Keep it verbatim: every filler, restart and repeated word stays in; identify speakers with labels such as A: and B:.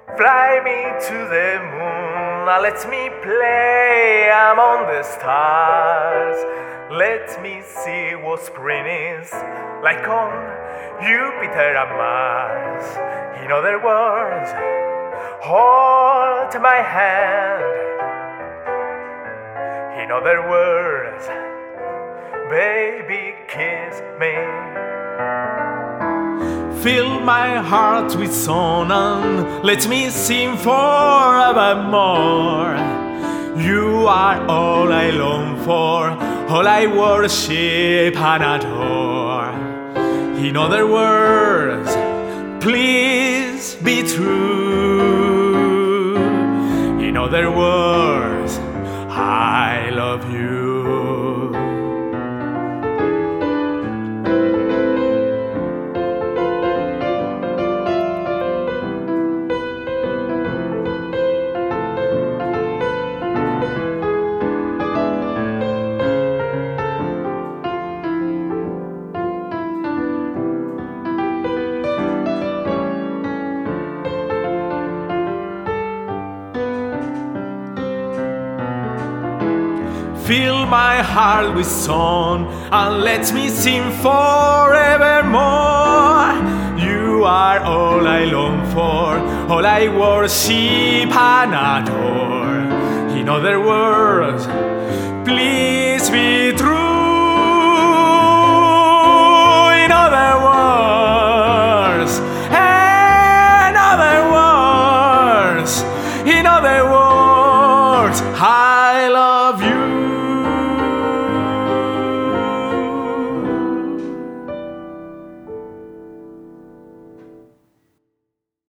A: Fly me to the moon, now let me play among the stars. Let me see what spring is like on Jupiter and Mars. In other words, hold my hand. In other words, baby, kiss me. Fill my heart with song and let me sing forevermore. You are all I long for, all I worship and adore. In other words, please be true. In other words, I love you. Fill my heart with song and let me sing forevermore. You are all I long for, all I worship and adore. In other words, please be true. In other words, in other words, in other words, I love you.